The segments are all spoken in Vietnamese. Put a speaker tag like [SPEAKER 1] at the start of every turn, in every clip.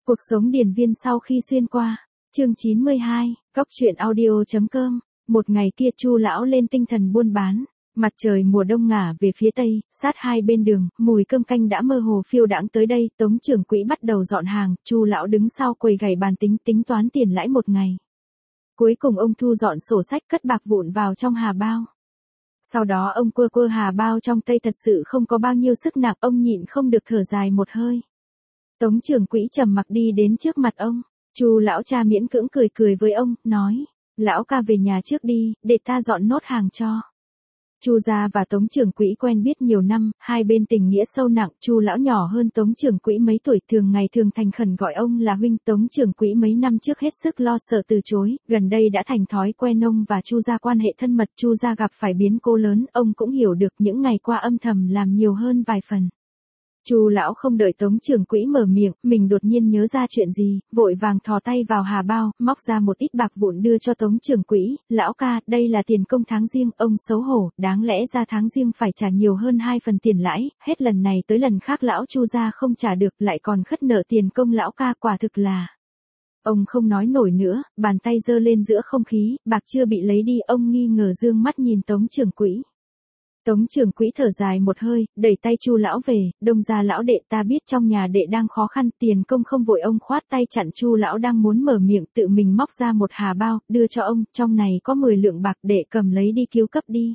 [SPEAKER 1] Cuộc sống điền viên sau khi xuyên qua. Chương 92, Cóc truyện audio.com. Một ngày kia Chu lão lên tinh thần buôn bán. Mặt trời mùa đông ngả về phía tây, sát hai bên đường, mùi cơm canh đã mơ hồ phiêu đãng tới đây. Tống trưởng quỹ bắt đầu dọn hàng, Chu lão đứng sau quầy gảy bàn tính toán tiền lãi một ngày. Cuối cùng ông thu dọn sổ sách, cất bạc vụn vào trong hà bao. Sau đó ông quơ hà bao trong tay, thật sự không có bao nhiêu sức nặng, ông nhịn không được thở dài một hơi. Tống trưởng quỹ trầm mặc đi đến trước mặt ông. Chu lão cha miễn cưỡng cười với ông, nói: "Lão ca về nhà trước đi, để ta dọn nốt hàng cho." Chu gia và Tống trưởng quỹ quen biết nhiều năm, hai bên tình nghĩa sâu nặng. Chu lão nhỏ hơn Tống trưởng quỹ mấy tuổi, thường ngày thường thành khẩn gọi ông là huynh. Tống trưởng quỹ mấy năm trước hết sức lo sợ từ chối, gần đây đã thành thói quen ông và Chu gia quan hệ thân mật. Chu gia gặp phải biến cố lớn, ông cũng hiểu được, những ngày qua âm thầm làm nhiều hơn vài phần. Chu lão không đợi Tống trưởng quỹ mở miệng, mình đột nhiên nhớ ra chuyện gì, vội vàng thò tay vào hà bao, móc ra một ít bạc vụn đưa cho Tống trưởng quỹ. "Lão ca, đây là tiền công tháng riêng." Ông xấu hổ, đáng lẽ ra tháng riêng phải trả nhiều hơn 2 phần tiền lãi, hết lần này tới lần khác lão Chu gia không trả được, lại còn khất nợ tiền công lão ca, quả thực là... Ông không nói nổi nữa, bàn tay giơ lên giữa không khí, bạc chưa bị lấy đi. Ông nghi ngờ dương mắt nhìn Tống trưởng quỹ. Tống trưởng quỹ thở dài một hơi, đẩy tay Chu lão về. "Đông gia lão đệ, ta biết trong nhà đệ đang khó khăn, tiền công không vội." Ông khoát tay chặn Chu lão đang muốn mở miệng, tự mình móc ra một hà bao, đưa cho ông. "Trong này có 10 lượng bạc, đệ cầm lấy đi cứu cấp đi."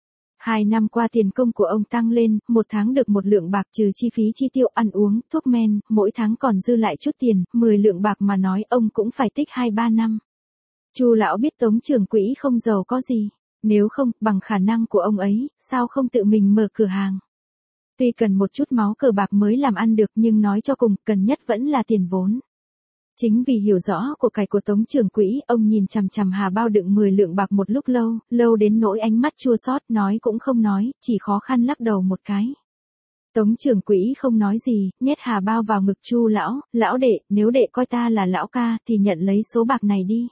[SPEAKER 1] 2 năm qua tiền công của ông tăng lên, một tháng được 1 lượng bạc, trừ chi phí chi tiêu ăn uống, thuốc men, mỗi tháng còn dư lại chút tiền. 10 lượng bạc mà nói, ông cũng phải tích 2-3 năm. Chu lão biết Tống trưởng quỹ không giàu có gì. Nếu không, bằng khả năng của ông ấy, sao không tự mình mở cửa hàng? Tuy cần một chút máu cờ bạc mới làm ăn được, nhưng nói cho cùng, cần nhất vẫn là tiền vốn. Chính vì hiểu rõ của cải của Tống trưởng quỹ, ông nhìn chằm chằm hà bao đựng 10 lượng bạc một lúc lâu đến nỗi ánh mắt chua xót, nói cũng không nói, chỉ khó khăn lắc đầu một cái. Tống trưởng quỹ không nói gì, nhét hà bao vào ngực Chu lão. "Lão đệ, nếu đệ coi ta là lão ca, thì nhận lấy số bạc này đi.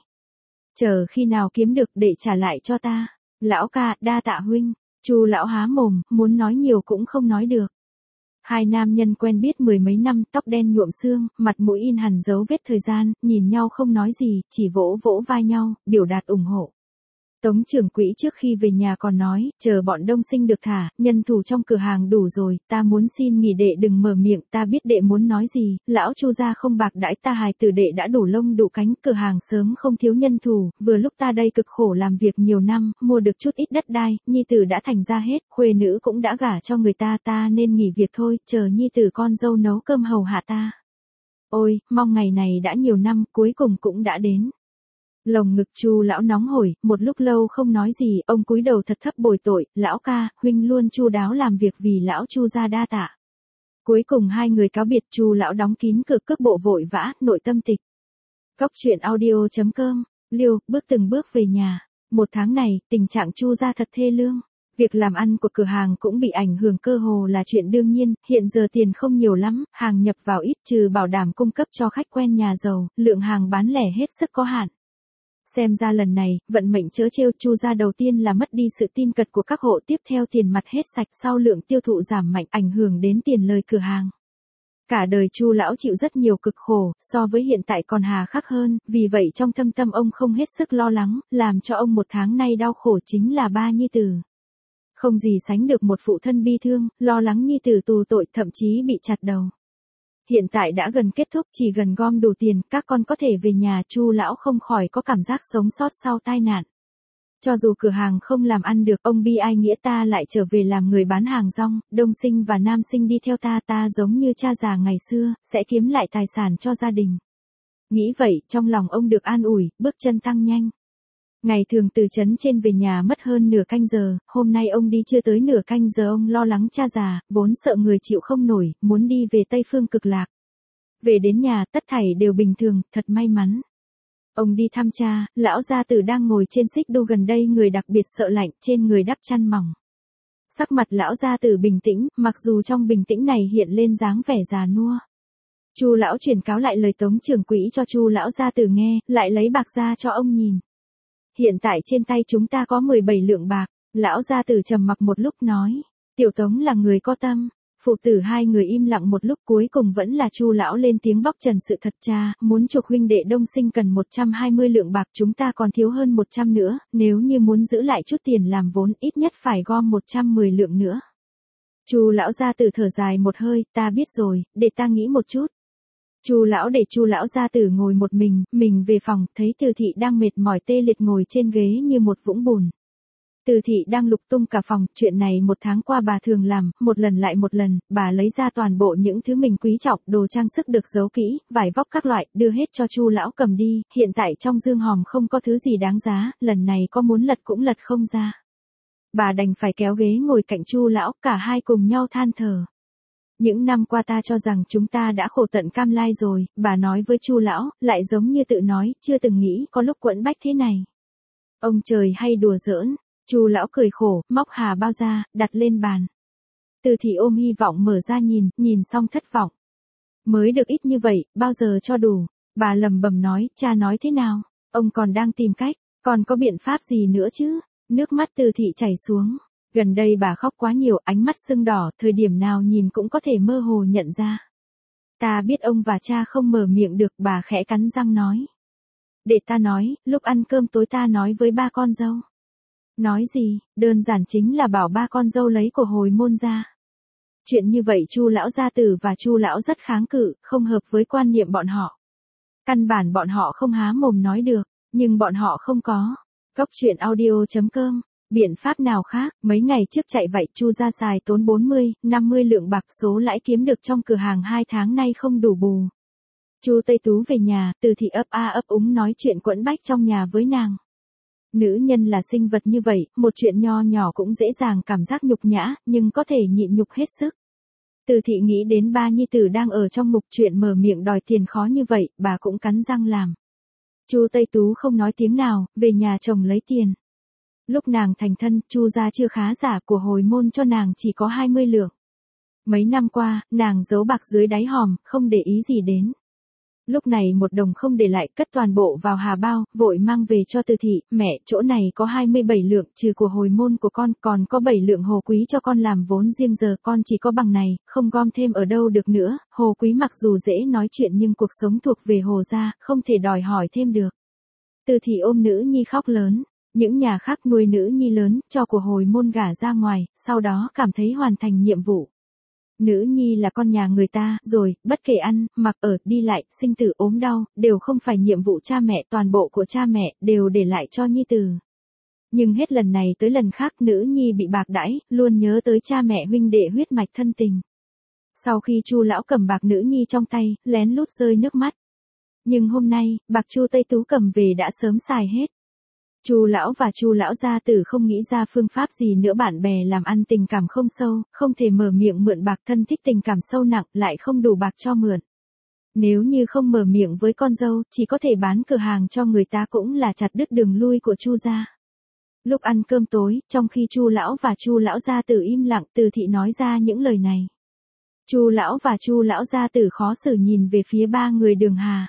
[SPEAKER 1] Chờ khi nào kiếm được, đệ trả lại cho ta." "Lão ca, đa tạ huynh." Chu lão há mồm, muốn nói nhiều cũng không nói được. Hai nam nhân quen biết 10 mấy năm, tóc đen nhuộm xương, mặt mũi in hằn dấu vết thời gian, nhìn nhau không nói gì, chỉ vỗ vỗ vai nhau, biểu đạt ủng hộ. Tống trưởng quỹ trước khi về nhà còn nói, chờ bọn Đông Sinh được thả, nhân thủ trong cửa hàng đủ rồi, ta muốn xin nghỉ, đệ đừng mở miệng, ta biết đệ muốn nói gì. Lão Chu gia không bạc đãi ta, hài tử đệ đã đủ lông đủ cánh, cửa hàng sớm không thiếu nhân thủ, vừa lúc ta đây cực khổ làm việc nhiều năm, mua được chút ít đất đai, nhi tử đã thành ra hết, khuê nữ cũng đã gả cho người ta, ta nên nghỉ việc thôi, chờ nhi tử con dâu nấu cơm hầu hạ ta. Ôi, mong ngày này đã nhiều năm, cuối cùng cũng đã đến. Lồng ngực Chu lão nóng hổi, một lúc lâu không nói gì, ông cúi đầu thật thấp bồi tội. "Lão ca, huynh luôn chu đáo làm việc vì lão Chu gia, đa tạ." Cuối cùng hai người cáo biệt. Chu lão đóng kín cửa, cước bộ vội vã, nội tâm tịch. Cóc truyện audio.com. Liêu, bước từng bước về nhà. Một tháng này, tình trạng Chu gia thật thê lương. Việc làm ăn của cửa hàng cũng bị ảnh hưởng, cơ hồ là chuyện đương nhiên. Hiện giờ tiền không nhiều lắm, hàng nhập vào ít, trừ bảo đảm cung cấp cho khách quen nhà giàu, lượng hàng bán lẻ hết sức có hạn. Xem ra lần này, vận mệnh trớ trêu. Chu gia đầu tiên là mất đi sự tin cậy của các hộ, tiếp theo tiền mặt hết sạch, sau lượng tiêu thụ giảm mạnh, ảnh hưởng đến tiền lời cửa hàng. Cả đời Chu lão chịu rất nhiều cực khổ, so với hiện tại còn hà khắc hơn, vì vậy trong thâm tâm ông không hết sức lo lắng, làm cho ông một tháng nay đau khổ chính là ba nhi tử. Không gì sánh được một phụ thân bi thương, lo lắng nhi tử tù tội, thậm chí bị chặt đầu. Hiện tại đã gần kết thúc, chỉ gần gom đủ tiền, các con có thể về nhà. Chu lão không khỏi có cảm giác sống sót sau tai nạn. Cho dù cửa hàng không làm ăn được, ông bi ai nghĩa, ta lại trở về làm người bán hàng rong, Đông Sinh và Nam Sinh đi theo ta, ta giống như cha già ngày xưa, sẽ kiếm lại tài sản cho gia đình. Nghĩ vậy, trong lòng ông được an ủi, bước chân tăng nhanh. Ngày thường từ trấn trên về nhà mất hơn nửa canh giờ, hôm nay ông đi chưa tới nửa canh giờ. Ông lo lắng cha già, vốn sợ người chịu không nổi, muốn đi về Tây Phương Cực Lạc. Về đến nhà, tất thảy đều bình thường, thật may mắn. Ông đi thăm cha, lão gia tử đang ngồi trên xích đu gần đây, người đặc biệt sợ lạnh, trên người đắp chăn mỏng. Sắc mặt lão gia tử bình tĩnh, mặc dù trong bình tĩnh này hiện lên dáng vẻ già nua. Chu lão truyền cáo lại lời Tống trưởng quỹ cho Chu lão gia tử nghe, lại lấy bạc ra cho ông nhìn. "Hiện tại trên tay chúng ta có 17 lượng bạc." Lão gia tử trầm mặc một lúc nói: "Tiểu Tống là người có tâm, Phụ tử hai người im lặng một lúc, cuối cùng vẫn là Chu lão lên tiếng bóc trần sự thật: cha, muốn chuộc huynh đệ Đông Sinh cần 120 lượng bạc, chúng ta còn thiếu hơn 100 nữa, nếu như muốn giữ lại chút tiền làm vốn, ít nhất phải gom 110 lượng nữa. Chu lão gia tử thở dài một hơi: ta biết rồi, để ta nghĩ một chút. Chu lão để Chu lão gia tử ngồi một mình về phòng, thấy Từ thị đang mệt mỏi tê liệt ngồi trên ghế như một vũng bùn. Từ thị đang lục tung cả phòng, chuyện này một tháng qua bà thường làm, một lần lại một lần, bà lấy ra toàn bộ những thứ mình quý trọng, đồ trang sức được giấu kỹ, vải vóc các loại, đưa hết cho Chu lão cầm đi, hiện tại trong dương hòm không có thứ gì đáng giá, lần này có muốn lật cũng lật không ra. Bà đành phải kéo ghế ngồi cạnh Chu lão, cả hai cùng nhau than thở. Những năm qua ta cho rằng chúng ta đã khổ tận cam lai rồi, bà nói với Chu lão, lại giống như tự nói, chưa từng nghĩ có lúc quẫn bách thế này. Ông trời hay đùa giỡn. Chu lão cười khổ, móc hà bao ra, đặt lên bàn. Từ thị ôm hy vọng mở ra nhìn xong thất vọng. Mới được ít như vậy, bao giờ cho đủ? Bà lầm bầm nói, cha nói thế nào? Ông còn đang tìm cách, còn có biện pháp gì nữa chứ? Nước mắt Từ thị chảy xuống. Gần đây bà khóc quá nhiều, ánh mắt sưng đỏ, thời điểm nào nhìn cũng có thể mơ hồ nhận ra. Ta biết ông và cha không mở miệng được, bà khẽ cắn răng nói. Để ta nói, lúc ăn cơm tối ta nói với ba con dâu. Nói gì, đơn giản chính là bảo ba con dâu lấy của hồi môn ra. Chuyện như vậy Chu lão gia tử và Chu lão rất kháng cự, không hợp với quan niệm bọn họ. Căn bản bọn họ không há mồm nói được, nhưng bọn họ không có. Cốc truyện audio.com, biện pháp nào khác, mấy ngày trước chạy vậy Chu ra xài tốn 40, 50 lượng bạc, số lãi kiếm được trong cửa hàng 2 tháng nay không đủ bù. Chu Tây Tú về nhà, Từ thị ấp a ấp úng nói chuyện quẫn bách trong nhà với nàng. Nữ nhân là sinh vật như vậy, một chuyện nho nhỏ cũng dễ dàng cảm giác nhục nhã, nhưng có thể nhịn nhục hết sức. Từ thị nghĩ đến ba nhi tử đang ở trong mục chuyện mở miệng đòi tiền khó như vậy, bà cũng cắn răng làm. Chu Tây Tú không nói tiếng nào, về nhà chồng lấy tiền. Lúc nàng thành thân, Chu gia chưa khá giả, của hồi môn cho nàng chỉ có 20 lượng. Mấy năm qua, nàng giấu bạc dưới đáy hòm, không để ý gì đến. Lúc này một đồng không để lại, cất toàn bộ vào hà bao, vội mang về cho Từ thị, mẹ, chỗ này có 27 lượng, trừ của hồi môn của con, còn có 7 lượng hồ quý cho con làm vốn riêng, giờ con chỉ có bằng này, không gom thêm ở đâu được nữa, hồ quý mặc dù dễ nói chuyện nhưng cuộc sống thuộc về hồ gia, không thể đòi hỏi thêm được. Từ thị ôm nữ nhi khóc lớn, những nhà khác nuôi nữ nhi lớn, cho của hồi môn gả ra ngoài, sau đó cảm thấy hoàn thành nhiệm vụ. Nữ nhi là con nhà người ta, rồi, bất kể ăn, mặc ở, đi lại, sinh tử ốm đau, đều không phải nhiệm vụ cha mẹ, toàn bộ của cha mẹ, đều để lại cho nhi tử. Nhưng hết lần này tới lần khác nữ nhi bị bạc đãi, luôn nhớ tới cha mẹ huynh đệ huyết mạch thân tình. Sau khi Chu lão cầm bạc nữ nhi trong tay, lén lút rơi nước mắt. Nhưng hôm nay, bạc Chu Tây Tú cầm về đã sớm xài hết. Chu lão và Chu lão gia tử không nghĩ ra phương pháp gì nữa, bạn bè làm ăn tình cảm không sâu, không thể mở miệng mượn bạc, thân thích tình cảm sâu nặng, lại không đủ bạc cho mượn. Nếu như không mở miệng với con dâu, chỉ có thể bán cửa hàng cho người ta, cũng là chặt đứt đường lui của Chu gia. Lúc ăn cơm tối, trong khi Chu lão và Chu lão gia tử im lặng, Từ thị nói ra những lời này. Chu lão và Chu lão gia tử khó xử nhìn về phía ba người Đường Hà.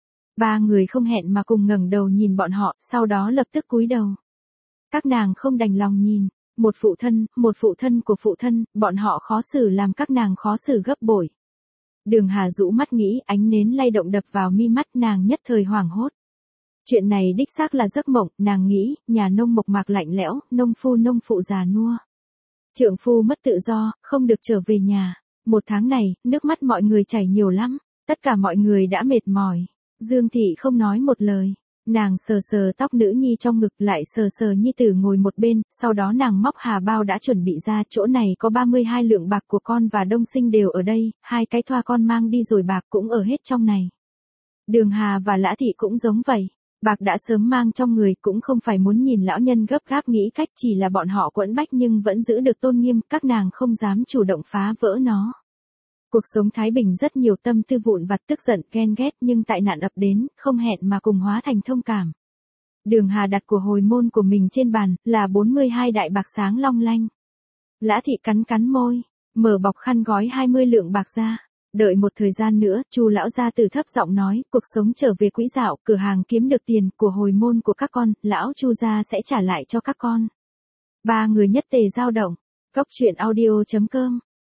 [SPEAKER 1] Ba người không hẹn mà cùng ngẩng đầu nhìn bọn họ, sau đó lập tức cúi đầu. Các nàng không đành lòng nhìn, một phụ thân của phụ thân, bọn họ khó xử làm các nàng khó xử gấp bội. Đường Hà rũ mắt nghĩ, ánh nến lay động đập vào mi mắt, nàng nhất thời hoảng hốt. Chuyện này đích xác là giấc mộng, nàng nghĩ, nhà nông mộc mạc lạnh lẽo, nông phụ già nua. Trượng phu mất tự do, không được trở về nhà. Một tháng này, nước mắt mọi người chảy nhiều lắm, tất cả mọi người đã mệt mỏi. Dương thị không nói một lời, nàng sờ sờ tóc nữ nhi trong ngực, lại sờ sờ nhi tử ngồi một bên, sau đó nàng móc hà bao đã chuẩn bị ra, chỗ này có 32 lượng bạc của con và Đông Sinh đều ở đây, 2 cái thoa con mang đi rồi bạc cũng ở hết trong này. Đường Hà và Lã thị cũng giống vậy, bạc đã sớm mang trong người, cũng không phải muốn nhìn lão nhân gấp gáp nghĩ cách, chỉ là bọn họ quẫn bách nhưng vẫn giữ được tôn nghiêm, các nàng không dám chủ động phá vỡ nó. Cuộc sống thái bình rất nhiều tâm tư vụn vặt, tức giận, ghen ghét, nhưng tại nạn ập đến, không hẹn mà cùng hóa thành thông cảm. Đường Hà đặt của hồi môn của mình trên bàn, là 42 đại bạc sáng long lanh. Lã thị cắn môi, mở bọc khăn gói 20 lượng bạc ra. Đợi một thời gian nữa, Chu lão gia tử thấp giọng nói, cuộc sống trở về quỹ đạo, cửa hàng kiếm được tiền, của hồi môn của các con, lão Chu gia sẽ trả lại cho các con. Ba người nhất tề dao động. Cốc truyện audio.com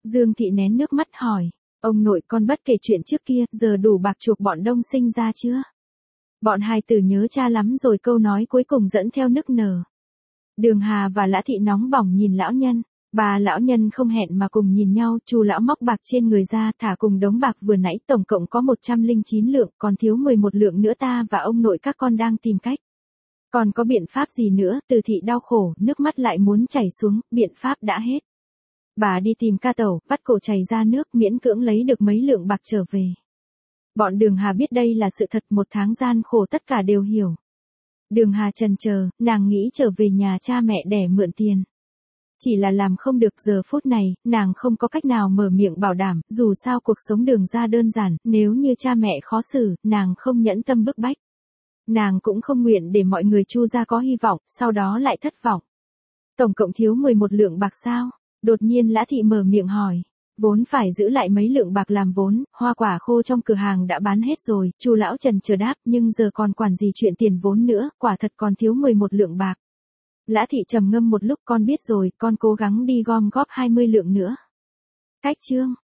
[SPEAKER 1] Dương Thị nén nước mắt hỏi, ông nội con bất kể chuyện trước kia, giờ đủ bạc chuộc bọn Đông Sinh ra chưa? Bọn hài tử nhớ cha lắm rồi, câu nói cuối cùng dẫn theo nức nở. Đường Hà và Lã Thị nóng bỏng nhìn lão nhân. Bà lão nhân không hẹn mà cùng nhìn nhau, Chu lão móc bạc trên người ra, thả cùng đống bạc vừa nãy, tổng cộng có 109 lượng, còn thiếu 11 lượng nữa, ta và ông nội các con đang tìm cách. Còn có biện pháp gì nữa? Từ Thị đau khổ, nước mắt lại muốn chảy xuống, biện pháp đã hết. Bà đi tìm ca tẩu, vắt cổ chảy ra nước, miễn cưỡng lấy được mấy lượng bạc trở về. Bọn Đường Hà biết đây là sự thật, một tháng gian khổ tất cả đều hiểu. Đường Hà chần chờ, nàng nghĩ trở về nhà cha mẹ đẻ mượn tiền. Chỉ là làm không được, giờ phút này, nàng không có cách nào mở miệng bảo đảm, dù sao cuộc sống Đường gia đơn giản, nếu như cha mẹ khó xử, nàng không nhẫn tâm bức bách. Nàng cũng không nguyện để mọi người Chu gia có hy vọng, sau đó lại thất vọng. Tổng cộng thiếu 11 lượng bạc sao? Đột nhiên Lã Thị mở miệng hỏi. Vốn phải giữ lại mấy lượng bạc làm vốn, hoa quả khô trong cửa hàng đã bán hết rồi, Chu lão trần chờ đáp, nhưng giờ còn quản gì chuyện tiền vốn nữa, quả thật còn thiếu 11 lượng bạc. Lã Thị trầm ngâm một lúc, con biết rồi, con cố gắng đi gom góp 20 lượng nữa. Cách chương